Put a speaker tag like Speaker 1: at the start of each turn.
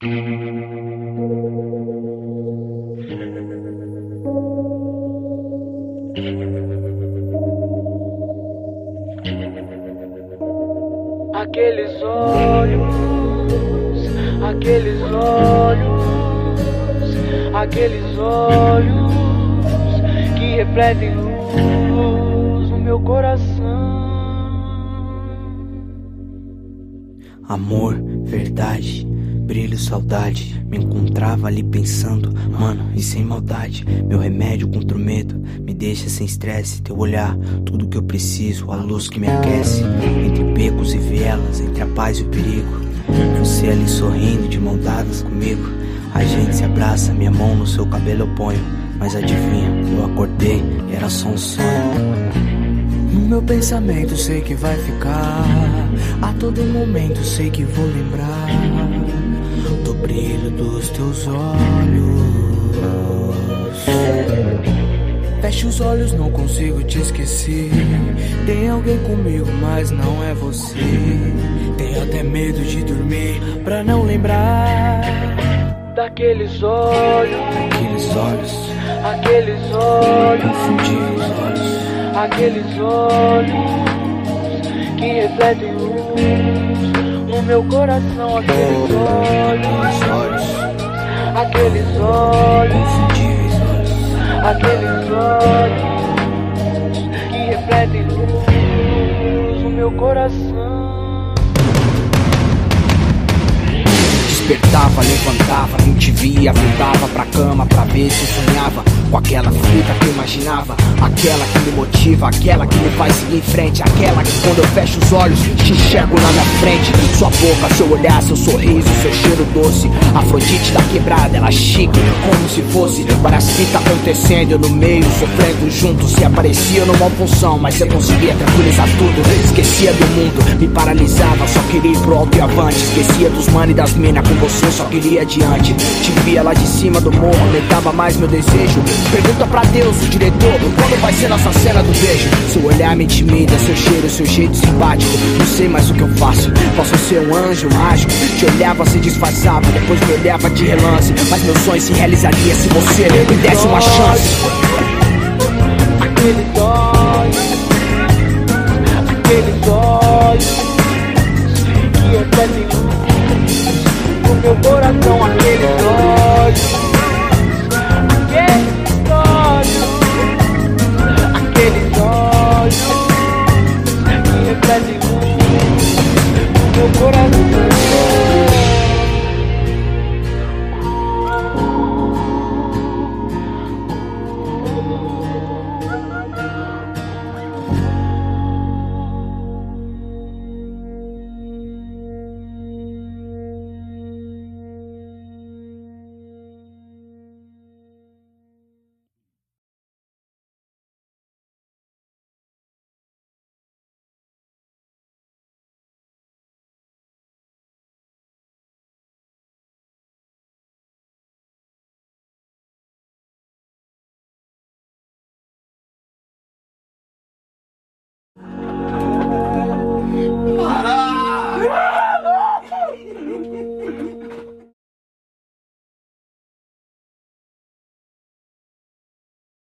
Speaker 1: Aqueles olhos, aqueles olhos, aqueles olhos que refletem luz no meu coração.
Speaker 2: Amor, verdade, brilho, saudade. Me encontrava ali pensando, mano, e sem maldade. Meu remédio contra o medo, me deixa sem estresse. Teu olhar, tudo que eu preciso, a luz que me aquece. Entre becos e vielas, entre a paz e o perigo. Você ali sorrindo de mão dadas comigo. A gente se abraça, minha mão no seu cabelo eu ponho. Mas adivinha, eu acordei e era só um sonho. No meu pensamento sei que vai ficar, a todo momento sei que vou lembrar do brilho dos teus olhos. Fecho os olhos, não consigo te esquecer. Tem alguém comigo, mas não é você. Tenho até medo de dormir pra não lembrar
Speaker 1: Daqueles olhos,
Speaker 2: aqueles olhos,
Speaker 1: aqueles olhos,
Speaker 2: confundi os olhos.
Speaker 1: aqueles olhos que refletem luz no meu coração. Aqueles olhos, aqueles olhos,
Speaker 2: Confundi os olhos.
Speaker 1: aqueles olhos que refletem luz no meu coração.
Speaker 3: Despertava, levantava, não te via, voltava pra cama pra ver se eu sonhava com aquela fita que eu imaginava, aquela que me motiva, aquela que me faz seguir em frente, aquela que quando eu fecho os olhos te enxergo na minha frente. Sua boca, seu olhar, seu sorriso, seu cheiro doce, Afrodite da quebrada, ela chique, como se fosse várias fitas acontecendo, eu no meio, sofrendo junto. Se aparecia numa função, mas eu conseguia tranquilizar tudo. Esquecia do mundo, me paralisava, só queria ir pro alto e avante. Esquecia dos mano e das mina, com você só queria adiante. Te via lá de cima do morro, aumentava mais meu desejo. Pergunta pra Deus, o diretor, quando vai ser nossa cena do beijo? Seu olhar me intimida, seu cheiro, seu jeito simpático. Não sei mais o que eu faço, posso ser um anjo mágico. Te olhava, se disfarçava, depois me olhava de relance. Mas meu sonho se realizaria se você me desse uma chance.
Speaker 1: Aqueles olhos, aqueles olhos que refletem luz no meu coração. Aqueles olhos,